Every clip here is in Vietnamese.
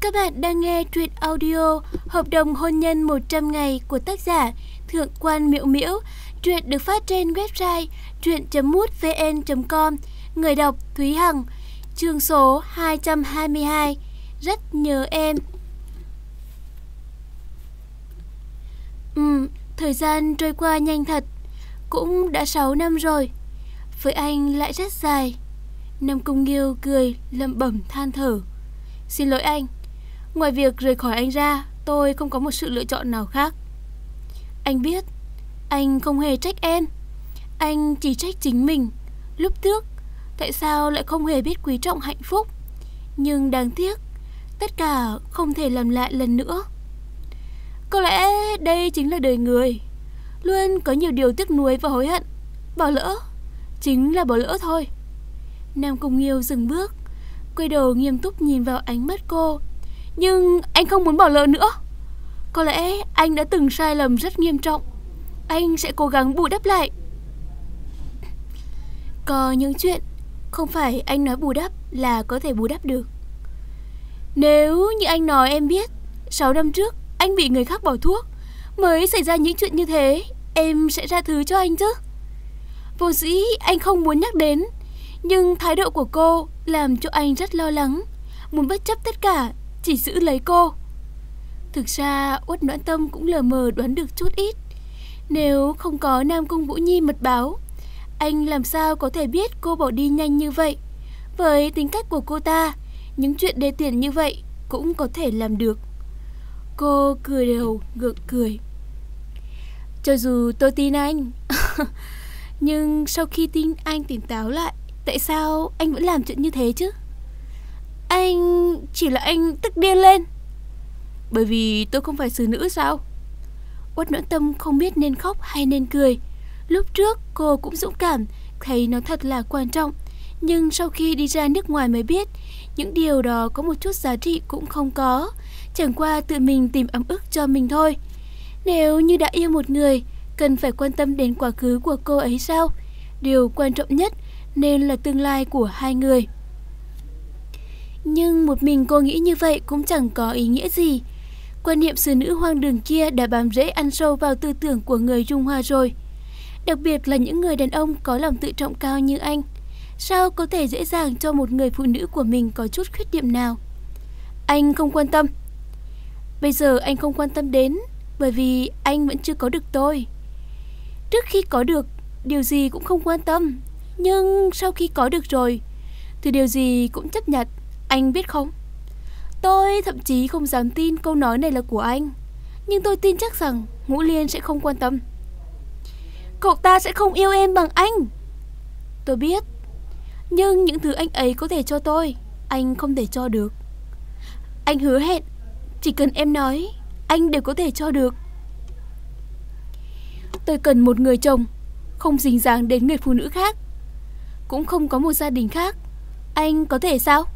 Các bạn đang nghe truyện audio Hợp đồng hôn nhân 100 ngày của tác giả Thượng quan Miễu Miễu. Truyện được phát trên website truyện.mútvn.com. Người đọc Thúy Hằng. Chương số 222. Rất nhớ em. Thời gian trôi qua nhanh thật. Cũng đã 6 năm rồi. Với anh lại rất dài. Nam Cung Nghiêu cười lẩm bẩm than thở. Xin lỗi anh, ngoài việc rời khỏi anh ra, tôi không có một sự lựa chọn nào khác. Anh biết, anh không hề trách em. Anh chỉ trách chính mình. Lúc trước, tại sao lại không hề biết quý trọng hạnh phúc. Nhưng đáng tiếc, tất cả không thể làm lại lần nữa. Có lẽ đây chính là đời người. Luôn có nhiều điều tiếc nuối và hối hận. Bỏ lỡ, chính là bỏ lỡ thôi. Nam Cung Nghiêu dừng bước, quay đầu nghiêm túc nhìn vào ánh mắt cô. Nhưng anh không muốn bỏ lỡ nữa. Có lẽ anh đã từng sai lầm rất nghiêm trọng. Anh sẽ cố gắng bù đắp lại. Có những chuyện không phải anh nói bù đắp là có thể bù đắp được. Nếu như anh nói em biết 6 năm trước anh bị người khác bỏ thuốc mới xảy ra những chuyện như thế, em sẽ tha thứ cho anh chứ. Vô dĩ anh không muốn nhắc đến, nhưng thái độ của cô làm cho anh rất lo lắng, muốn bất chấp tất cả chỉ giữ lấy cô. Thực ra Uất Noãn Tâm cũng lờ mờ đoán được chút ít. Nếu không có Nam Cung Vũ Nhi mật báo, anh làm sao có thể biết cô bỏ đi nhanh như vậy. Với tính cách của cô ta, những chuyện đê tiện như vậy cũng có thể làm được. Cô cười đầu gượng cười. Cho dù tôi tin anh nhưng sau khi tin anh tỉnh táo lại, tại sao anh vẫn làm chuyện như thế chứ? Chỉ là anh tức điên lên. Bởi vì tôi không phải xử nữ sao? Uất Noãn Tâm không biết nên khóc hay nên cười. Lúc trước cô cũng dũng cảm, thấy nó thật là quan trọng. Nhưng sau khi đi ra nước ngoài mới biết, những điều đó có một chút giá trị cũng không có. Chẳng qua tự mình tìm ấm ức cho mình thôi. Nếu như đã yêu một người, cần phải quan tâm đến quá khứ của cô ấy sao? Điều quan trọng nhất nên là tương lai của hai người. Nhưng một mình cô nghĩ như vậy cũng chẳng có ý nghĩa gì. Quan niệm xử nữ hoang đường kia đã bám rễ ăn sâu vào tư tưởng của người Trung Hoa rồi. Đặc biệt là những người đàn ông có lòng tự trọng cao như anh. Sao có thể dễ dàng cho một người phụ nữ của mình có chút khuyết điểm nào? Anh không quan tâm. Bây giờ anh không quan tâm đến, bởi vì anh vẫn chưa có được tôi. Trước khi có được, điều gì cũng không quan tâm. Nhưng sau khi có được rồi thì điều gì cũng chấp nhận. Anh biết không, tôi thậm chí không dám tin câu nói này là của anh. Nhưng tôi tin chắc rằng Ngũ Liên sẽ không quan tâm. Cậu ta sẽ không yêu em bằng anh. Tôi biết. Nhưng những thứ anh ấy có thể cho tôi, anh không thể cho được. Anh hứa hẹn, chỉ cần em nói, anh đều có thể cho được. Tôi cần một người chồng không dính dáng đến người phụ nữ khác, cũng không có một gia đình khác. Anh có thể sao?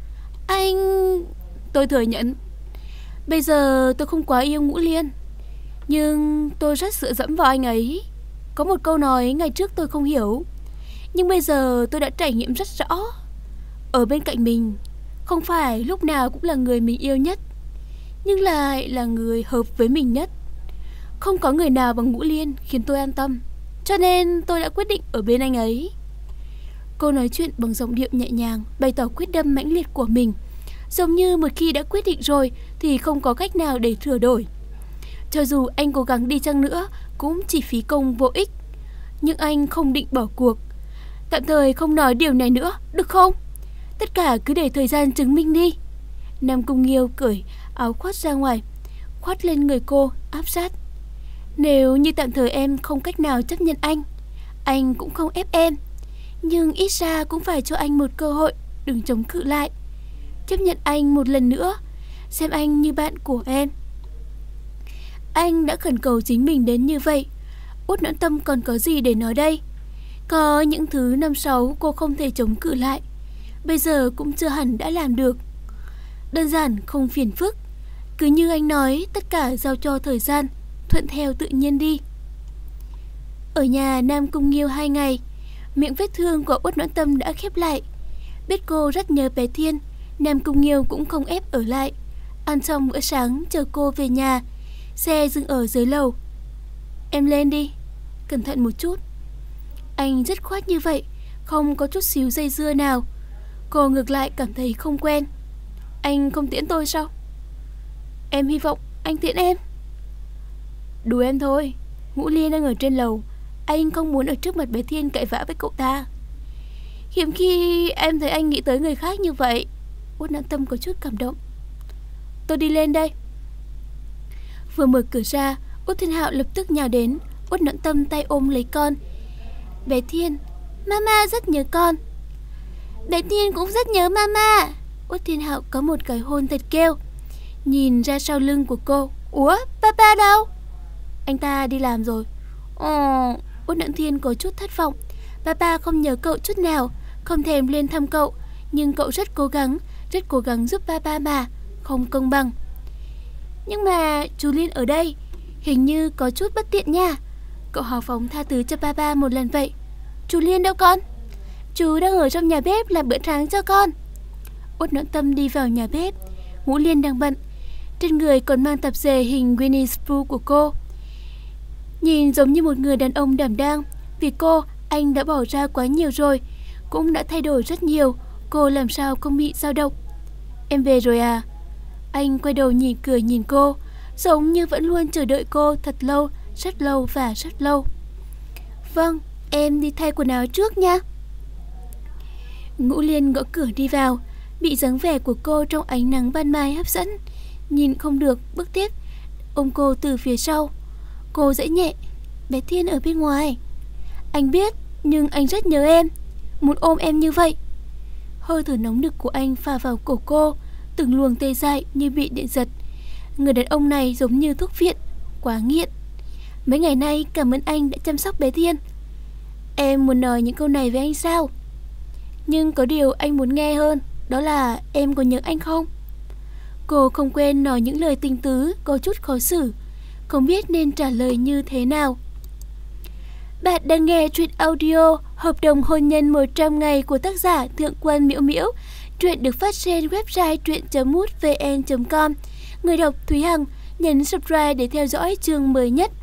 Tôi thừa nhận, bây giờ tôi không quá yêu Ngũ Liên, nhưng tôi rất dựa dẫm vào anh ấy. Có một câu nói ngày trước tôi không hiểu, nhưng bây giờ tôi đã trải nghiệm rất rõ. Ở bên cạnh mình không phải lúc nào cũng là người mình yêu nhất, nhưng lại là người hợp với mình nhất. Không có người nào bằng Ngũ Liên khiến tôi an tâm, cho nên tôi đã quyết định ở bên anh ấy. Cô nói chuyện bằng giọng điệu nhẹ nhàng, bày tỏ quyết tâm mãnh liệt của mình, giống như một khi đã quyết định rồi thì không có cách nào để sửa đổi. Cho dù anh cố gắng đi chăng nữa cũng chỉ phí công vô ích. Nhưng anh không định bỏ cuộc. Tạm thời không nói điều này nữa, được không? Tất cả cứ để thời gian chứng minh đi. Nam Cung Nghiêu cởi áo khoác ra ngoài, khoác lên người cô, áp sát. Nếu như tạm thời em không cách nào chấp nhận anh cũng không ép em. Nhưng ít ra cũng phải cho anh một cơ hội, đừng chống cự lại. Chấp nhận anh một lần nữa, xem anh như bạn của em. Anh đã khẩn cầu chính mình đến như vậy, Uất Noãn Tâm còn có gì để nói đây? Có những thứ năm sáu cô không thể chống cự lại, bây giờ cũng chưa hẳn đã làm được. Đơn giản không phiền phức. Cứ như anh nói, tất cả giao cho thời gian, thuận theo tự nhiên đi. Ở nhà Nam Cung Nghiêu 2 ngày, miệng vết thương của Uất Noãn Tâm đã khép lại. Biết cô rất nhớ bé Thiên, Nam Cung Nghiêu cũng không ép ở lại. Ăn xong bữa sáng chờ cô về nhà. Xe dừng ở dưới lầu. Em lên đi, cẩn thận một chút. Anh dứt khoát như vậy, không có chút xíu dây dưa nào. Cô ngược lại cảm thấy không quen. Anh không tiễn tôi sao? Em hy vọng anh tiễn em. Đùa em thôi, Ngũ Liên đang ở trên lầu. Anh không muốn ở trước mặt bé Thiên cãi vã với cậu ta. Hiếm khi em thấy anh nghĩ tới người khác như vậy. Uất Noãn Tâm có chút cảm động. Tôi đi lên đây. Vừa mở cửa ra, Út Thiên Hạo lập tức nhào đến. Uất Noãn Tâm tay ôm lấy con. Bé Thiên, mama rất nhớ con. Bé Thiên cũng rất nhớ mama. Uất Thiên Hạo có một cái hôn thật kêu. Nhìn ra sau lưng của cô. Ủa, papa đâu? Anh ta đi làm rồi. Ồ, Uất Noãn Thiên có chút thất vọng. Papa không nhớ cậu chút nào, không thèm lên thăm cậu. Nhưng cậu rất cố gắng giúp papa mà. Không công bằng. Nhưng mà chú Liên ở đây, hình như có chút bất tiện nha. Cậu hào phóng tha thứ cho papa một lần vậy. Chú Liên đâu con? Chú đang ở trong nhà bếp làm bữa sáng cho con. Uất Noãn Tâm đi vào nhà bếp. Ngũ Liên đang bận. Trên người còn mang tạp dề hình Winnie Pooh của cô. Nhìn giống như một người đàn ông đảm đang. Vì cô, anh đã bỏ ra quá nhiều rồi, cũng đã thay đổi rất nhiều. Cô làm sao không bị dao động. Em về rồi à? Anh quay đầu nhìn cười nhìn cô, giống như vẫn luôn chờ đợi cô thật lâu, rất lâu và rất lâu. Vâng, em đi thay quần áo trước nha. Ngũ Liên gõ cửa đi vào, bị dáng vẻ của cô trong ánh nắng ban mai hấp dẫn. Nhìn không được, bước tiếp, ôm cô từ phía sau. Cô dãy nhẹ. Bé Thiên ở bên ngoài. Anh biết, nhưng anh rất nhớ em, muốn ôm em như vậy. Hơi thở nóng nực của anh phả vào cổ cô, từng luồng tê dại như bị điện giật. Người đàn ông này giống như thuốc viện, quá nghiện. Mấy ngày nay cảm ơn anh đã chăm sóc bé Thiên. Em muốn nói những câu này với anh sao? Nhưng có điều anh muốn nghe hơn, đó là em có nhớ anh không? Cô không quen nói những lời tình tứ, có chút khó xử, không biết nên trả lời như thế nào. Bạn đang nghe truyện audio Hợp đồng hôn nhân 100 ngày của tác giả Thượng Quan Miễu Miễu. Truyện được phát trên website truyện.mútvn.com. Người đọc Thúy Hằng. Nhấn subscribe để theo dõi chương mới nhất.